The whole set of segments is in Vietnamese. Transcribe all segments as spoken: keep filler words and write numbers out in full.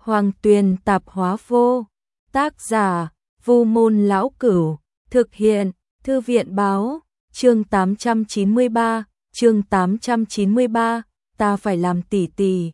Hoàng Tuyền Tạp Hóa Vô. Tác giả: Vu Môn Lão Cửu. Thực hiện: Thư viện báo. Chương tám trăm chín mươi ba, chương tám trăm chín mươi ba, ta phải làm tỷ tỷ.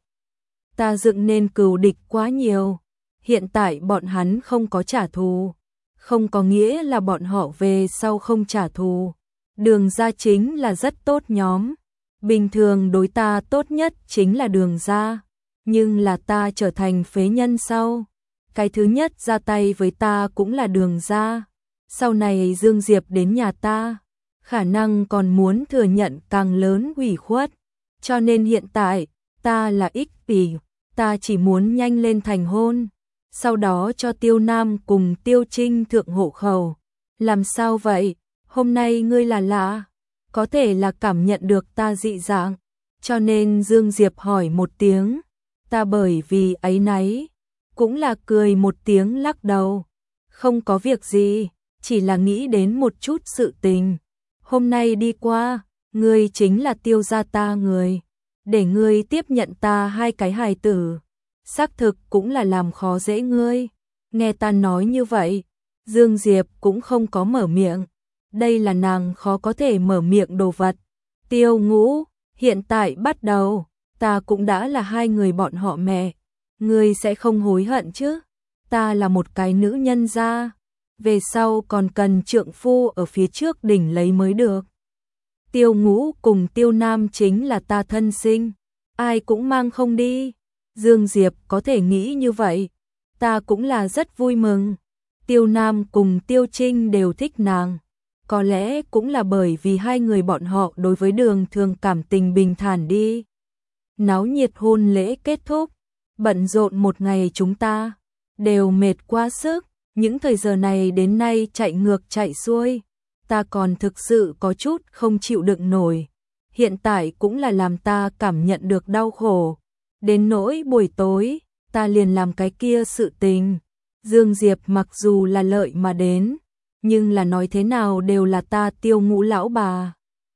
Ta dựng nên cừu địch quá nhiều. Hiện tại bọn hắn không có trả thù, không có nghĩa là bọn họ về sau không trả thù. Đường Gia chính là rất tốt nhóm. Bình thường đối ta tốt nhất chính là Đường Gia, nhưng là ta trở thành phế nhân sau, cái thứ nhất ra tay với ta cũng là Đường Gia. Sau này Dương Diệp đến nhà ta, khả năng còn muốn thừa nhận càng lớn ủy khuất. Cho nên hiện tại, ta là ích kỷ, ta chỉ muốn nhanh lên thành hôn, sau đó cho Tiêu Nam cùng Tiêu Trinh thượng hộ khẩu. Làm sao vậy? Hôm nay ngươi là lạ, có thể là cảm nhận được ta dị dạng, cho nên Dương Diệp hỏi một tiếng. Ta bởi vì áy náy, cũng là cười một tiếng lắc đầu. Không có việc gì, chỉ là nghĩ đến một chút sự tình. Hôm nay đi qua, ngươi chính là Tiêu gia ta người, để ngươi tiếp nhận ta hai cái hài tử, xác thực cũng là làm khó dễ ngươi. Nghe ta nói như vậy, Dương Diệp cũng không có mở miệng. Đây là nàng khó có thể mở miệng đồ vật. Tiêu Ngũ, hiện tại bắt đầu, ta cũng đã là hai người bọn họ mẹ. Ngươi sẽ không hối hận chứ? Ta là một cái nữ nhân gia, về sau còn cần trượng phu ở phía trước đỉnh lấy mới được. Tiêu Ngũ cùng Tiêu Nam chính là ta thân sinh, ai cũng mang không đi. Dương Diệp có thể nghĩ như vậy, ta cũng là rất vui mừng. Tiêu Nam cùng Tiêu Trinh đều thích nàng, có lẽ cũng là bởi vì hai người bọn họ đối với Đường Thường cảm tình bình thản đi. Náo nhiệt hôn lễ kết thúc, bận rộn một ngày chúng ta đều mệt quá sức. Những thời giờ này đến nay chạy ngược chạy xuôi, ta còn thực sự có chút không chịu đựng nổi. Hiện tại cũng là làm ta cảm nhận được đau khổ. Đến nỗi buổi tối, ta liền làm cái kia sự tình. Dương Diệp mặc dù là lợi mà đến, nhưng là nói thế nào đều là ta Tiêu Ngũ lão bà.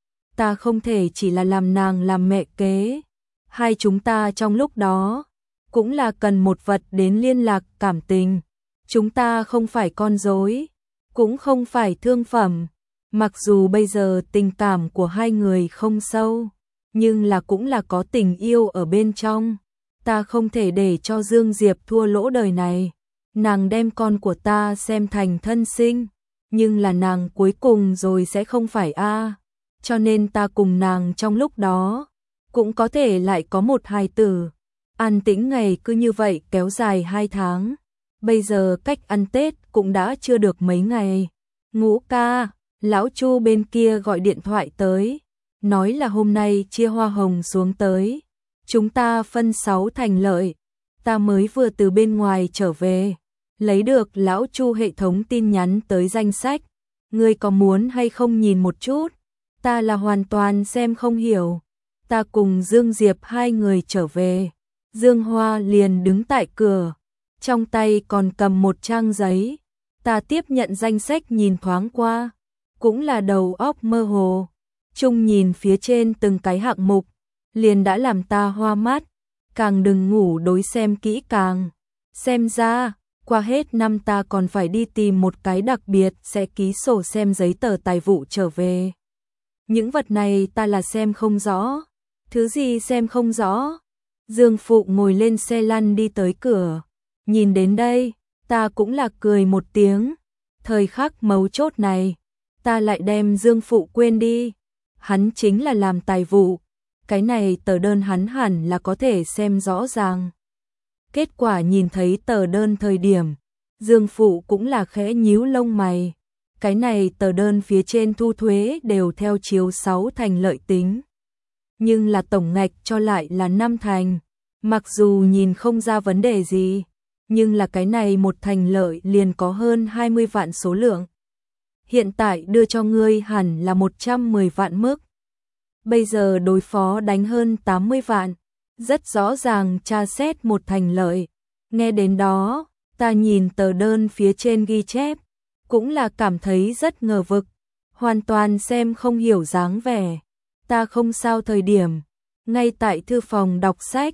Ta không thể chỉ là làm nàng làm mẹ kế. Hai chúng ta trong lúc đó cũng là cần một vật đến liên lạc cảm tình. Chúng ta không phải con rối, cũng không phải thương phẩm. Mặc dù bây giờ tình cảm của hai người không sâu, nhưng là cũng là có tình yêu ở bên trong. Ta không thể để cho Dương Diệp thua lỗ đời này. Nàng đem con của ta xem thành thân sinh, nhưng là nàng cuối cùng rồi sẽ không phải a. Cho nên ta cùng nàng trong lúc đó cũng có thể lại có một hài tử. An tĩnh ngày cứ như vậy kéo dài hai tháng. Bây giờ cách ăn Tết cũng đã chưa được mấy ngày. Ngũ ca, lão Chu bên kia gọi điện thoại tới, nói là hôm nay chia hoa hồng xuống tới. Chúng ta phân sáu thành lợi. Ta mới vừa từ bên ngoài trở về, lấy được lão Chu hệ thống tin nhắn tới danh sách. Ngươi có muốn hay không nhìn một chút? Ta là hoàn toàn xem không hiểu. Ta cùng Dương Diệp hai người trở về. Dương Hoa liền đứng tại cửa, trong tay còn cầm một trang giấy. Ta tiếp nhận danh sách nhìn thoáng qua, cũng là đầu óc mơ hồ. Chung nhìn phía trên từng cái hạng mục, liền đã làm ta hoa mắt. Càng đừng ngủ đối xem kỹ càng. Xem ra, qua hết năm ta còn phải đi tìm một cái đặc biệt sẽ ký sổ xem giấy tờ tài vụ trở về. Những vật này ta là xem không rõ. Thứ gì xem không rõ? Dương Phụ ngồi lên xe lăn đi tới cửa. Nhìn đến đây, ta cũng là cười một tiếng. Thời khắc mấu chốt này, ta lại đem Dương Phụ quên đi. Hắn chính là làm tài vụ. Cái này tờ đơn hắn hẳn là có thể xem rõ ràng. Kết quả nhìn thấy tờ đơn thời điểm, Dương Phụ cũng là khẽ nhíu lông mày. Cái này tờ đơn phía trên thu thuế đều theo chiếu sáu thành lợi tính, nhưng là tổng ngạch cho lại là năm thành. Mặc dù nhìn không ra vấn đề gì, nhưng là cái này một thành lợi liền có hơn hai mươi vạn số lượng. Hiện tại đưa cho ngươi hẳn là một trăm mười vạn mức. Bây giờ đối phó đánh hơn tám mươi vạn, rất rõ ràng tra xét một thành lợi. Nghe đến đó, ta nhìn tờ đơn phía trên ghi chép, cũng là cảm thấy rất ngờ vực, hoàn toàn xem không hiểu dáng vẻ. Ta không sao thời điểm, ngay tại thư phòng đọc sách,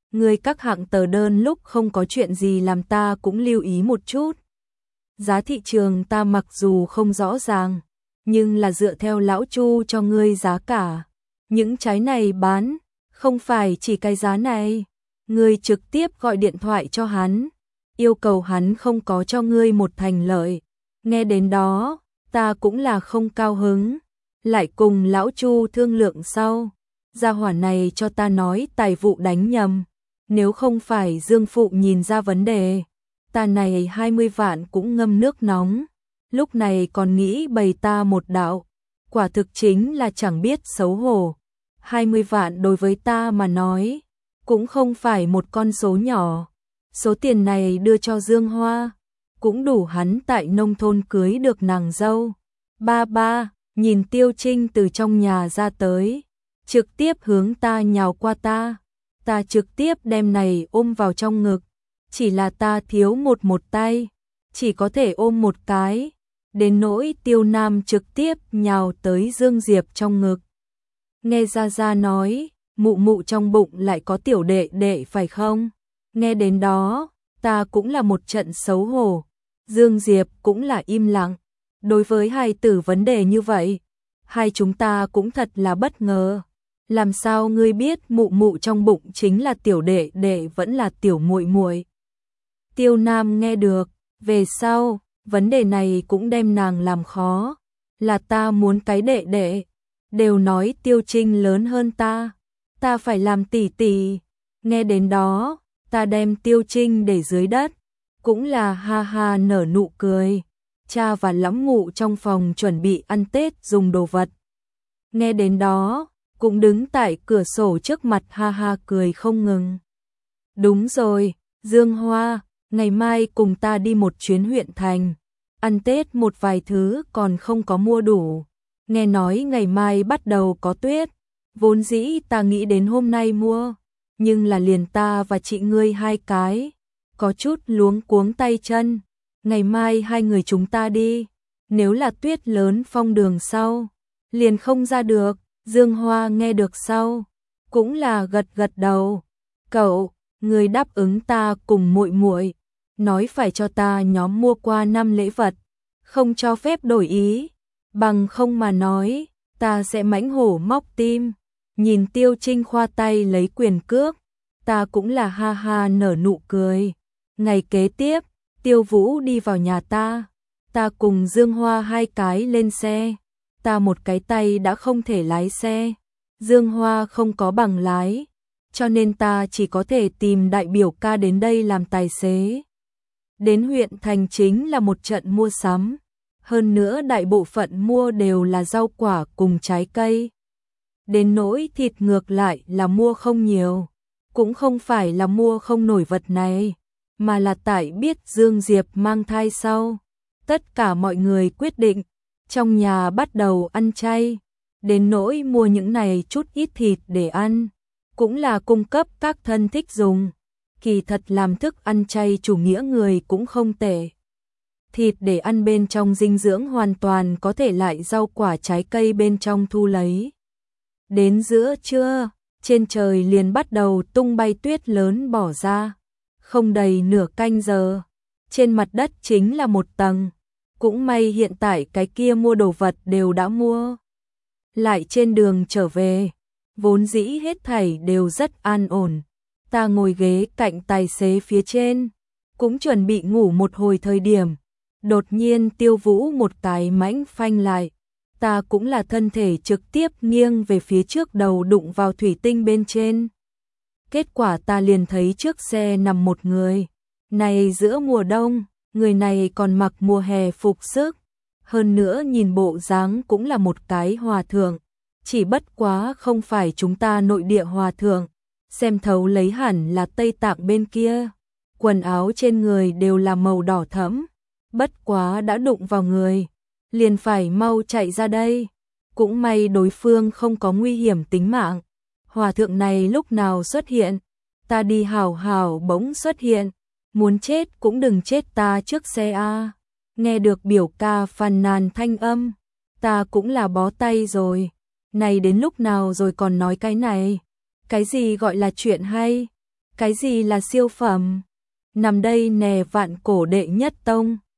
Ngươi các hạng tờ đơn lúc không có chuyện gì làm ta cũng lưu ý một chút. Giá thị trường ta mặc dù không rõ ràng, nhưng là dựa theo lão Chu cho ngươi giá cả. Những trái này bán, không phải chỉ cái giá này. Ngươi trực tiếp gọi điện thoại cho hắn, yêu cầu hắn không có cho ngươi một thành lợi. Nghe đến đó, ta cũng là không cao hứng, lại cùng lão Chu thương lượng sau. Gia hỏa này cho ta nói tài vụ đánh nhầm, nếu không phải Dương Phụ nhìn ra vấn đề, ta này hai mươi vạn cũng ngâm nước nóng, lúc này còn nghĩ bày ta một đạo, quả thực chính là chẳng biết xấu hổ. hai mươi vạn đối với ta mà nói, cũng không phải một con số nhỏ, số tiền này đưa cho Dương Hoa, cũng đủ hắn tại nông thôn cưới được nàng dâu. Ba ba, nhìn Tiêu Trinh từ trong nhà ra tới, trực tiếp hướng ta nhào qua ta, ta trực tiếp đem này ôm vào trong ngực, chỉ là ta thiếu một một tay, chỉ có thể ôm một cái, đến nỗi Tiêu Nam trực tiếp nhào tới Dương Diệp trong ngực. Nghe Gia Gia nói, mụ mụ trong bụng lại có tiểu đệ đệ phải không? Nghe đến đó, ta cũng là một trận xấu hổ, Dương Diệp cũng là im lặng. Đối với hai tử vấn đề như vậy, hai chúng ta cũng thật là bất ngờ. Làm sao ngươi biết mụ mụ trong bụng chính là tiểu đệ đệ vẫn là tiểu muội muội? Tiêu Nam nghe được, về sau, vấn đề này cũng đem nàng làm khó, là ta muốn cái đệ đệ, đều nói Tiêu Trinh lớn hơn ta, ta phải làm tỷ tỷ. Nghe đến đó, ta đem Tiêu Trinh để dưới đất, cũng là ha ha nở nụ cười. Cha và lắm ngụ trong phòng chuẩn bị ăn Tết dùng đồ vật. Nghe đến đó, cũng đứng tại cửa sổ trước mặt ha ha cười không ngừng. Đúng rồi, Dương Hoa, ngày mai cùng ta đi một chuyến huyện thành, ăn Tết một vài thứ còn không có mua đủ. Nghe nói ngày mai bắt đầu có tuyết, vốn dĩ ta nghĩ đến hôm nay mua, nhưng là liền ta và chị ngươi hai cái, có chút luống cuống tay chân. Ngày mai hai người chúng ta đi, nếu là tuyết lớn phong đường sau, liền không ra được. Dương Hoa nghe được sau, cũng là gật gật đầu. Cậu, người đáp ứng ta cùng muội muội, nói phải cho ta nhóm mua qua năm lễ vật, không cho phép đổi ý, bằng không mà nói, ta sẽ mãnh hổ móc tim. Nhìn Tiêu Trinh khoa tay lấy quyền cước, ta cũng là ha ha nở nụ cười. Ngày kế tiếp, Tiêu Vũ đi vào nhà ta, ta cùng Dương Hoa hai cái lên xe, ta một cái tay đã không thể lái xe, Dương Hoa không có bằng lái, cho nên ta chỉ có thể tìm đại biểu ca đến đây làm tài xế. Đến huyện thành chính là một trận mua sắm, hơn nữa đại bộ phận mua đều là rau quả cùng trái cây. Đến nỗi thịt ngược lại là mua không nhiều, cũng không phải là mua không nổi vật này, mà là tại biết Dương Diệp mang thai sau, tất cả mọi người quyết định trong nhà bắt đầu ăn chay, đến nỗi mua những này chút ít thịt để ăn, cũng là cung cấp các thân thích dùng. Kỳ thật làm thức ăn chay chủ nghĩa người cũng không tệ. Thịt để ăn bên trong dinh dưỡng hoàn toàn có thể lại rau quả trái cây bên trong thu lấy. Đến giữa trưa, trên trời liền bắt đầu tung bay tuyết lớn bỏ ra. Không đầy nửa canh giờ, trên mặt đất chính là một tầng. Cũng may hiện tại cái kia mua đồ vật đều đã mua. Lại trên đường trở về, vốn dĩ hết thảy đều rất an ổn. Ta ngồi ghế cạnh tài xế phía trên, cũng chuẩn bị ngủ một hồi thời điểm. Đột nhiên Tiêu Vũ một cái mãnh phanh lại. Ta cũng là thân thể trực tiếp nghiêng về phía trước đầu đụng vào thủy tinh bên trên. Kết quả ta liền thấy trước xe nằm một người. Này giữa mùa đông, người này còn mặc mùa hè phục sức. Hơn nữa nhìn bộ dáng cũng là một cái hòa thượng. Chỉ bất quá không phải chúng ta nội địa hòa thượng. Xem thấu lấy hẳn là Tây Tạng bên kia. Quần áo trên người đều là màu đỏ thẫm. Bất quá đã đụng vào người, liền phải mau chạy ra đây. Cũng may đối phương không có nguy hiểm tính mạng. Hòa thượng này lúc nào xuất hiện, ta đi hảo hảo bỗng xuất hiện, muốn chết cũng đừng chết ta trước xe a. Nghe được biểu ca phàn nàn thanh âm, ta cũng là bó tay rồi. Này đến lúc nào rồi còn nói cái này? Cái gì gọi là chuyện hay? Cái gì là siêu phẩm? Nằm đây nè vạn cổ đệ nhất tông.